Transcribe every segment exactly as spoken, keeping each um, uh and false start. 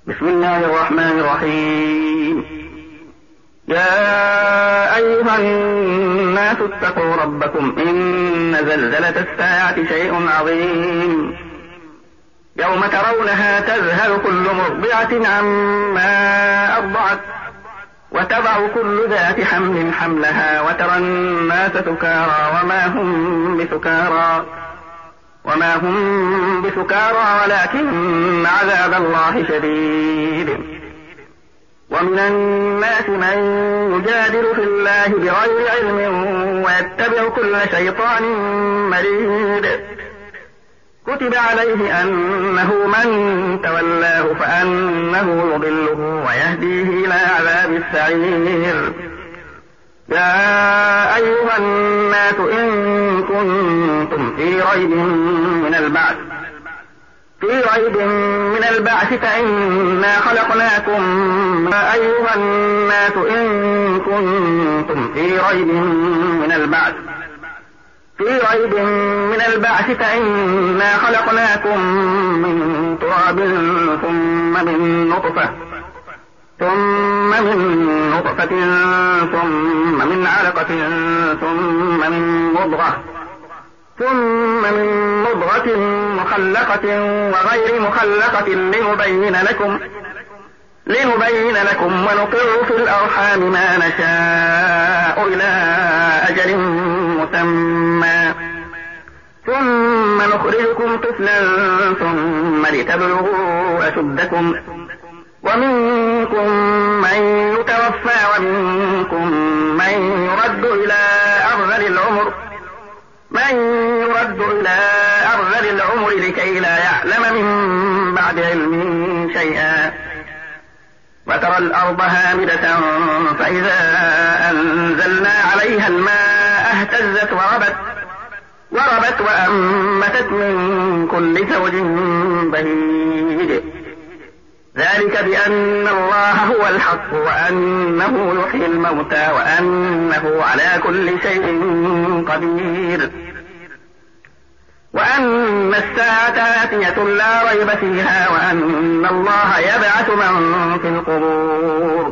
بسم الله الرحمن الرحيم. يا أيها الناس اتقوا ربكم إن زلزلة الساعة شيء عظيم يوم ترونها تذهل كل مرضعة عما أرضعت وتضع كل ذات حمل حملها وترى الناس سكارى وما هم بسكارى وما هم بسكارى ولكن عذاب الله شديد. ومن الناس من يجادل في الله بغير علم ويتبع كل شيطان مريد. كتب عليه أنه من تولاه فأنه يضله ويهديه إلى عذاب السعير. يا أيها الناس إن كنتم في ريب من البعث في ريب من البعث فإنا خلقناكم يا أيها الناس إن كنتم في ريب من البعث في ريب من البعث فإنا خلقناكم من تراب ثم من نطفة ثم من نطفة ثم من علقة ثم من مضغة ثم من مضغة مخلقة وغير مخلقة لنبين لكم لنبين لكم ونقر في الأرحام ما نشاء إلى أجل مسمى ثم نخرجكم طفلا ثم لتبلغوا أشدكم ومنكم من يتوفى ومنكم من يرد إلى أرذل العمر من يرد إلى أرذل العمر لكي لا يعلم من بعد علم شيئا. وترى الأرض هامدة فإذا أنزلنا عليها الماء اهتزت وربت وربت وأنبتت من كل زوج بهيج. ذلك بأن الله هو الحق وأنه يحيي الموتى وأنه على كل شيء قدير وأن الساعة آتية لا ريب فيها وأن الله يبعث من في القبور.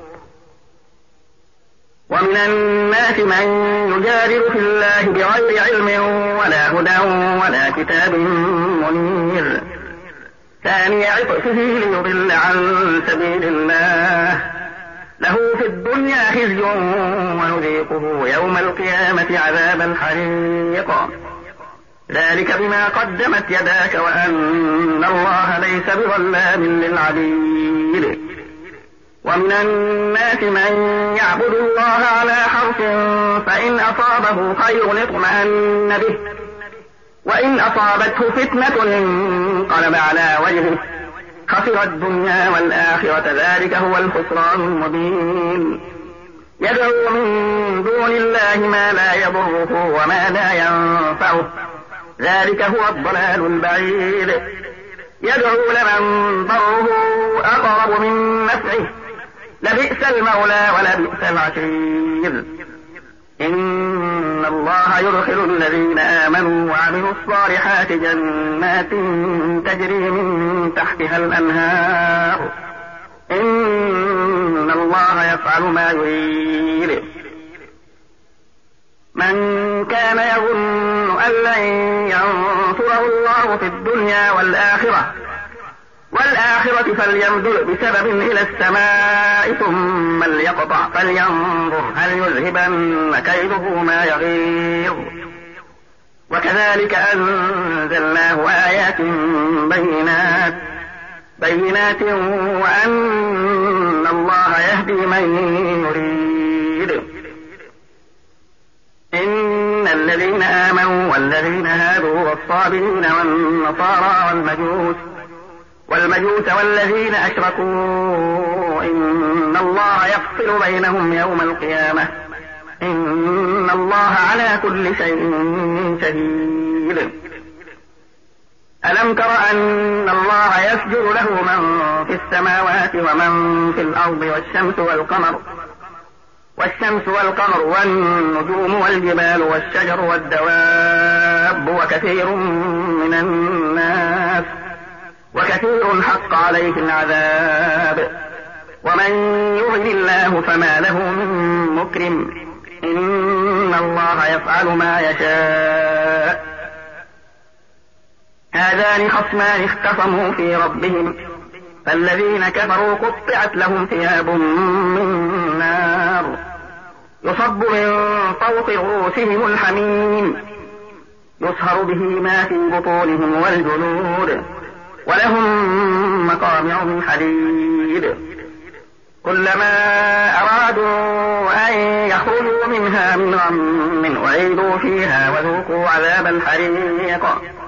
ومن الناس من يجادل في الله بغير علم ولا هدى ولا كتاب منير. ثاني عطفه ليضل عن سبيل الله له في الدنيا خزي ونذيقه يوم القيامة عذاب الحريق. ذلك بما قدمت يداك وأن الله ليس بظلام للعبيد. ومن الناس من يعبد الله على حرف فإن أصابه خير اطمأن به وإن أصابته فتنة انقلب على وجهه خسر الدنيا والآخرة ذلك هو الخسران المبين. يدعو من دون الله ما لا يضره وما لا ينفعه ذلك هو الضلال البعيد. يدعو لمن ضره أقرب من نفعه لبئس المولى ولبئس العشير. إن الله يدخل الذين آمنوا وعملوا الصالحات جنات تجري من تحتها الأنهار إن الله يفعل ما يريد. من كان يظن أن لن ينصره الله في الدنيا والآخرة والآخرة فليمدد بسبب إلى السماء ثم ليقطع فلينظر هل يذهبن كيده ما يغيظ. وكذلك أنزلناه آيات بينات بينات وأن الله يهدي من يريد. إن الذين آمنوا والذين هادوا والصابرين والنصارى والمجوس والمجوس والذين أشركوا إن الله يفصل بينهم يوم القيامة إن الله على كل شيء شهيد. ألم تر أن الله يسجد له من في السماوات ومن في الأرض والشمس والقمر والشمس والقمر والنجوم والجبال والشجر والدواب وكثير من الناس وكثير حق عليه العذاب. ومن يهن الله فما له من مكرم، إن الله يفعل ما يشاء. هذان خصمان اختصموا في ربهم، فالذين كفروا قطعت لهم ثياب من نار يصب من فوق رؤوسهم الحميم يصهر به ما في بطونهم والجلود، ولهم مقامع من حديد. كلما أرادوا أن يخرجوا منها من غم أعيدوا فيها وذوقوا عذاب الحريق.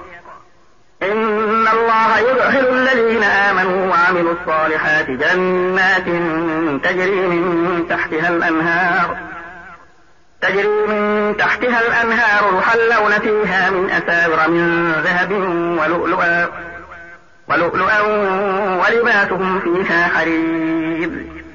إن الله يدخل الذين آمنوا وعملوا الصالحات جنات تجري من تحتها الأنهار تجري من تحتها الأنهار يحلون فيها من أساور من ذهب ولؤلؤا ولؤلؤا ولباسهم فيها حرير.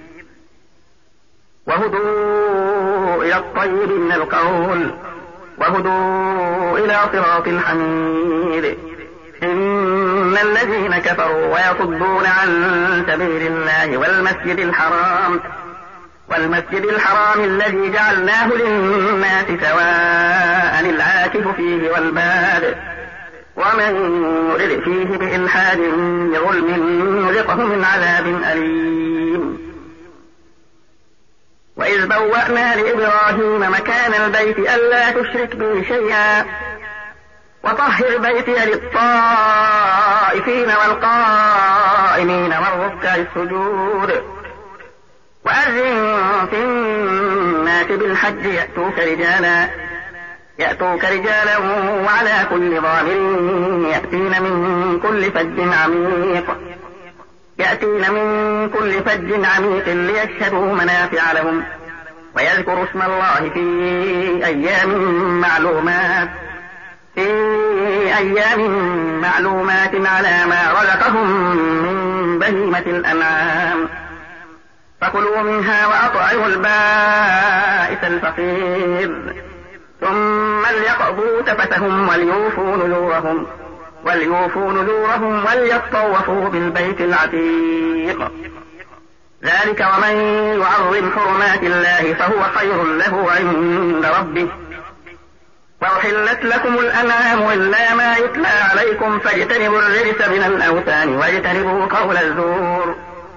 وهدوا إلى الطيب من القول وهدوا إلى صراط الحميد. إن الذين كفروا ويصدون عن سبيل الله والمسجد الحرام والمسجد الحرام الذي جعلناه للناس سواء العاكف فيه والباد ومن يرد فيه بإلحاد بظلم نذقه من عذاب أليم. وإذ بوأنا لإبراهيم مكان البيت ألا تشرك به شيئا وطهر بيتي للطائفين والقائمين والركع السجود. وأذن في الناس بالحج يأتوك رجالا يأتوك رجالا وعلى كل ضامر يأتين من كل فج عميق يأتين من كل فج عميق ليشهدوا منافع لهم ويذكروا اسم الله في أيام معلومات في أيام معلومات على ما رزقهم من بهيمة الأنعام. فكلوا منها وأطعموا البائس الفقير ثم ليقضوا تفثهم وليوفوا نذورهم وليوفوا نذورهم وليطوفوا بالبيت العتيق. ذلك ومن يعظم حرمات الله فهو خير له عند ربه. وأحلت لكم الأنعام إلا ما يتلى عليكم فاجتنبوا الرجس من الأوثان واجتنبوا قول الزور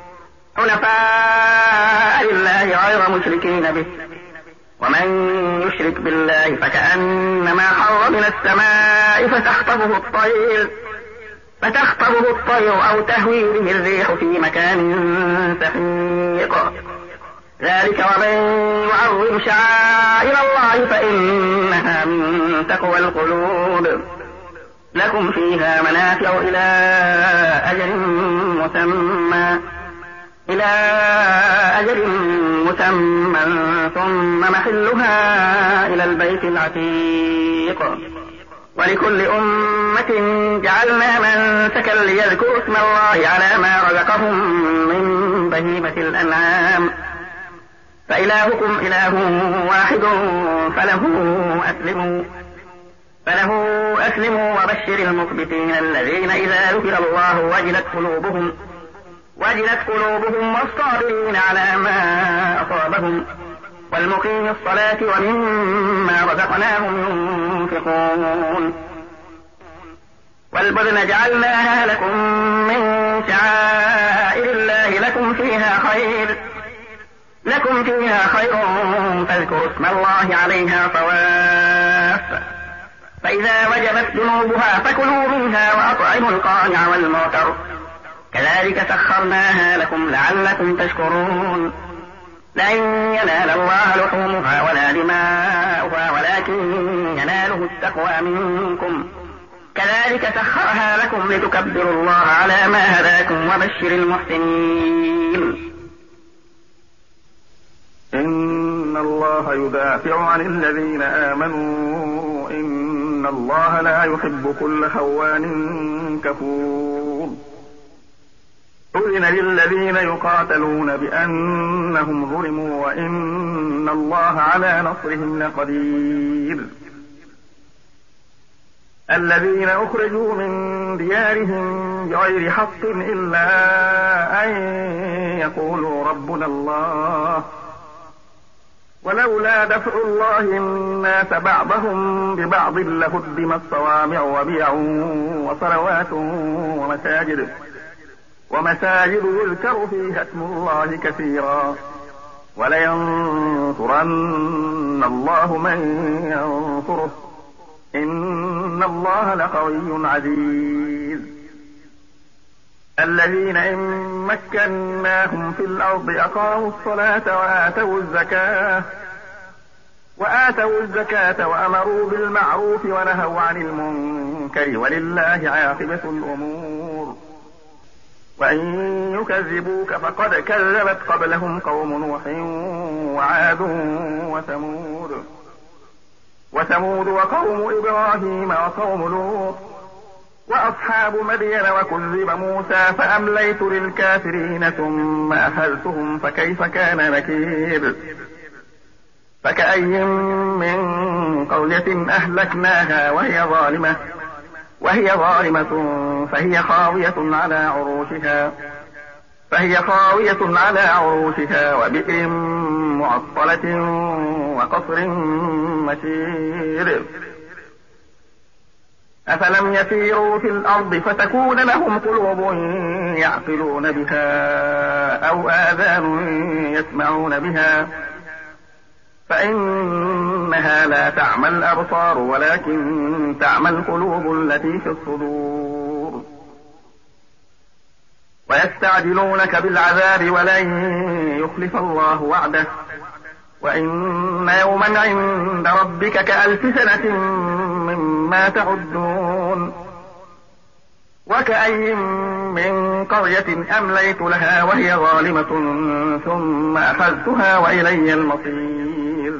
حنفاء لله غير مشركين به. ومن يشرك بالله فكأنما حر من السماء فتخطفه الطير فتخطفه الطير أو تهوي به الريح في مكان سحيق. ذلك ومن يعظم شعائر الله فإنها من تقوى القلوب. لكم فيها منافع إلى أجل مسمى إلى أجل مسمى ثم محلها إلى البيت العتيق. ولكل أمة جعلنا منسكا ليذكروا اسم الله على ما رزقهم من بهيمة الأنعام فإلهكم إله واحد فله أسلموا فله أسلموا وبشر المخبتين الذين إذا ذكر الله وجلت قلوبهم وجلت قلوبهم والصابرين على ما أصابهم والمقيم الصلاة ومما رزقناهم ينفقون. والبدن جعلناها لكم من شعائر الله لكم فيها خير لكم فيها خير فاذكروا اسم الله عليها صواف. فإذا وجبت جنوبها فكلوا منها وأطعموا القانع والمعتر كذلك سخرناها لكم لعلكم تشكرون. لن ينال الله لحومها ولا دماؤها ولكن يناله التقوى منكم. كذلك سخرها لكم لتكبروا الله على ما هداكم وبشر المحسنين. إن الله يدافع عن الذين آمنوا إن الله لا يحب كل خوان كفور. أذن للذين يقاتلون بأنهم ظلموا وإن الله على نصرهم لقدير. الذين أخرجوا من ديارهم بغير حق إلا أن يقولوا ربنا الله ولولا دفع الله الناس بعضهم ببعض لهدمت صوامع وبيع وصلوات ومساجد ومساجد يذكر فيها اسم الله كثيرا ولينصرن الله من ينصره إن الله لقوي عزيز. الذين إن مكناهم في الأرض أقاموا الصلاة وآتوا الزكاة وآتوا الزكاة وأمروا بالمعروف ونهوا عن المنكر ولله عاقبة الأمور. وإن يكذبوك فقد كذبت قبلهم قوم نوح وعاد وثمود وثمود وقوم إبراهيم وقوم لوط وأصحاب مدين وكذب موسى فأمليت للكافرين ثم أخذتهم فكيف كان نكير. فكأي من قرية أهلكناها وهي ظالمة وهي ظالمة فهي خاوية على عروشها فهي خاوية على عروشها وبئر معطلة وقصر مشيد. أفلم يسيروا في الأرض فتكون لهم قلوب يعقلون بها أو آذان يسمعون بها فإنها لا تعمى الأبصار ولكن تعمى القلوب التي في الصدور. ويستعجلونك بالعذاب ولن يخلف الله وعده وإن يوما عند ربك كألف سنة مما تعدون. وكأي من قرية أمليت لها وهي ظالمة ثم أخذتها وإلي المصير.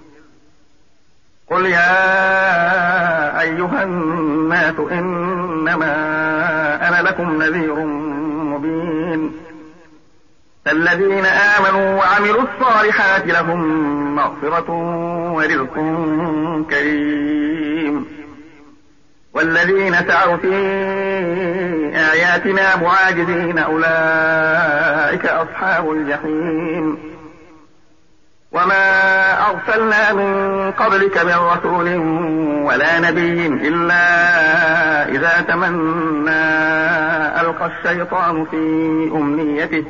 قل يا أيها الناس إنما أنا لكم نذير مبين. الذين آمنوا وعملوا الصالحات لهم مغفرة ورزق كريم والذين سعوا في آياتنا معاجزين أولئك أصحاب الجحيم. وما أرسلنا من قبلك من رسول ولا نبي إلا إذا تمنى ألقى الشيطان في أمنيته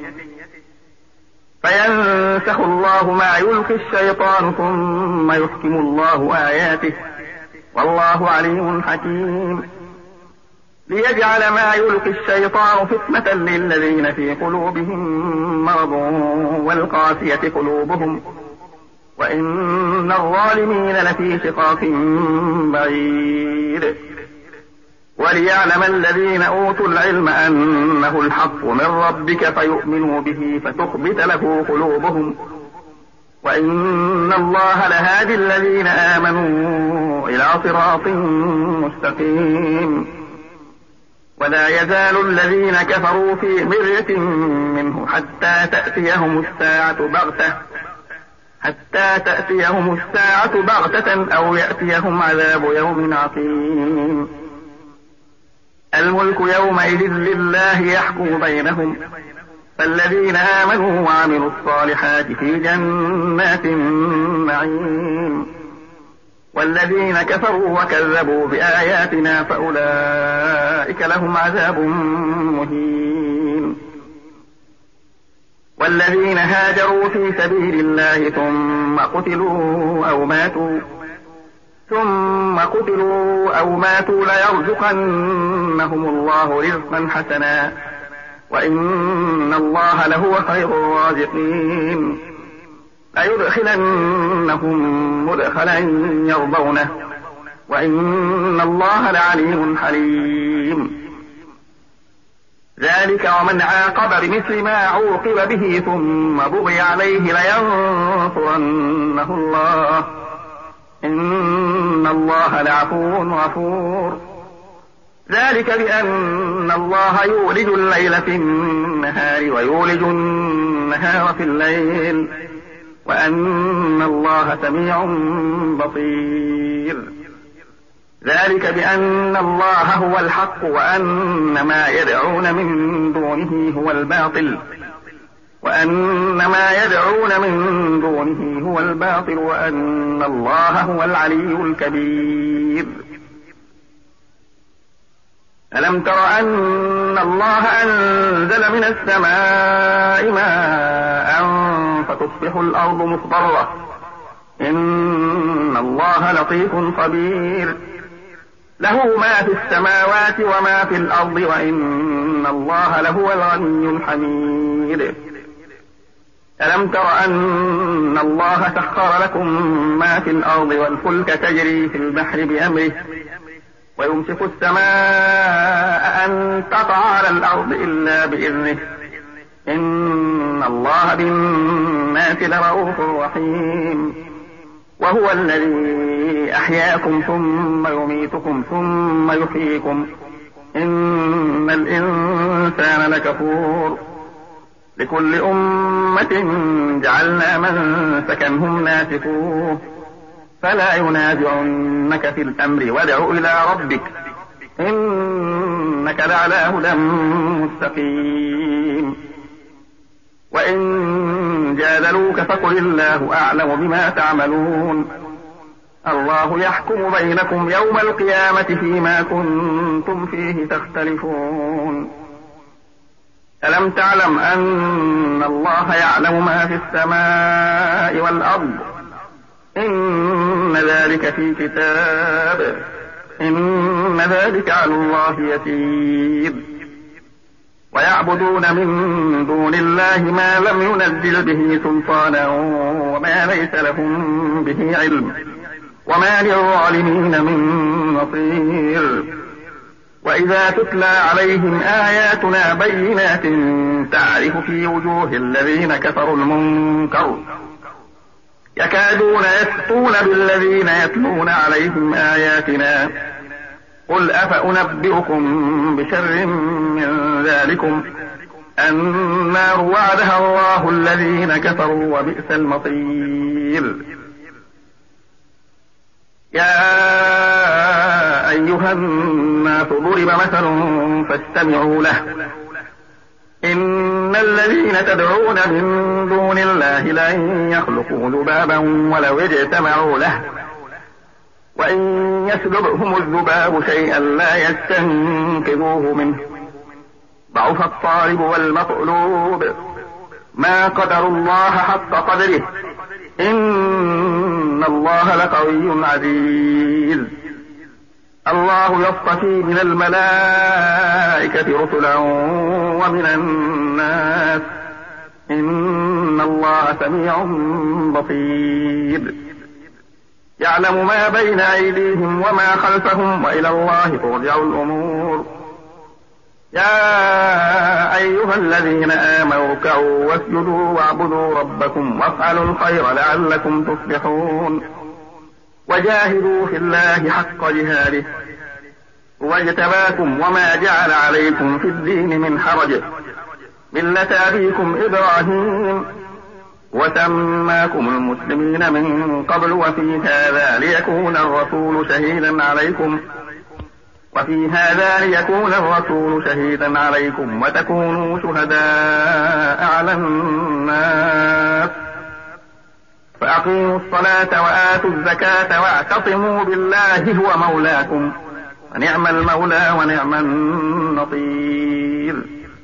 فينسخ الله ما يلقي الشيطان ثم يحكم الله آياته والله عليم حكيم. ليجعل ما يلقي الشيطان فتنة للذين في قلوبهم مرض والقاسية قلوبهم وإن الظالمين لفي شقاق بعيد. وليعلم الذين أوتوا العلم أنه الحق من ربك فيؤمنوا به فتخبت له قلوبهم وإن الله لهادي الذين آمنوا إلى صراط مستقيم. ولا يزال الذين كفروا في مرية منه حتى تأتيهم الساعة بغتة حتى تأتيهم الساعة بغتة أو يأتيهم عذاب يوم عقيم. الملك يومئذ لله يحكم بينهم فالذين آمنوا وعملوا الصالحات في جنات النعيم والذين كفروا وكذبوا بآياتنا فأولئك لهم عذاب مهين. والذين هاجروا في سبيل الله ثم قتلوا أو ماتوا ثم قتلوا أو ماتوا ليرزقنهم الله رزقا حسنا وإن الله لهو خير الرازقين. ليدخلنهم مدخلا يرضونه وإن الله لعليم حليم. ذلك ومن عاقب بمثل ما عوقب به ثم بغي عليه لينصرنه الله إن الله لعفو غفور. ذلك بأن الله يولج الليل في النهار ويولج النهار في الليل وأن الله سميع بصير. ذلك بأن الله هو الحق وأن ما يدعون من دونه هو الباطل وأن ما يدعون من دونه هو الباطل وأن الله هو العلي الكبير. ألم تر أن الله أنزل من السماء ماء فتصبح الأرض مصفرة إن الله لطيف خبير له ما في السماوات وما في الأرض وإن الله لهو الغني الحميد. ألم تر أن الله سخر لكم ما في الأرض والفلك تجري في البحر بأمره ويمسك السماء أن تقع على الأرض إلا بإذنه إن الله بالناس لرؤوف رحيم. وهو الذي أحياكم ثم يميتكم ثم يحييكم إن الإنسان لكفور. لكل أمة جعلنا منسكا هم ناسكوه فلا ينازعنك في الأمر وادع إلى ربك إنك لعلى هدى مستقيم. وإن جادلوك فقل الله أعلم بما تعملون الله يحكم بينكم يوم القيامة فيما كنتم فيه تختلفون. ألم تعلم أن الله يعلم ما في السماء والأرض إن ذلك في كتاب إن ذلك على الله يسير. ويعبدون من دون الله ما لم ينزل به سلطانا وما ليس لهم به علم وما للظالمين من نصير. وإذا تتلى عليهم آياتنا بينات تعرف في وجوه الذين كفروا المنكر يكادون يسطون بالذين يتلون عليهم آياتنا قل أفأنبئكم بشر من ذلكم النار وعدها الله الذين كفروا وبئس المصير. يا أيها الناس ضرب مثل فاستمعوا له إن الذين تدعون من دون الله لن يخلقوا ذبابا ولو اجتمعوا له وإن يسلبهم الذباب شيئا لا يستنقذوه منه ضعف الطالب والمطلوب ما قدر الله حق قدره إن الله لقوي عزيز. الله يصطفي من الملائكة رسلا ومن الناس إن الله سميع بصير. يعلم ما بين أيديهم وما خلفهم وإلى الله ترجع الأمور. يا أيها الذين آمنوا اركعوا واسجدوا واعبدوا ربكم وافعلوا الخير لعلكم تفلحون. وجاهدوا في الله حق جهاده واجتباكم وما جعل عليكم في الدين من حرج ملة أبيكم إبراهيم وسماكم المسلمين من قبل وفي هذا ليكون الرسول شهيدا عليكم وفي هذا ليكون الرسول شهيدا عليكم وتكونوا شهداء على الناس فأقيموا الصلاة وآتوا الزكاة واعتصموا بالله هو مولاكم ونعم المولى ونعم النصير.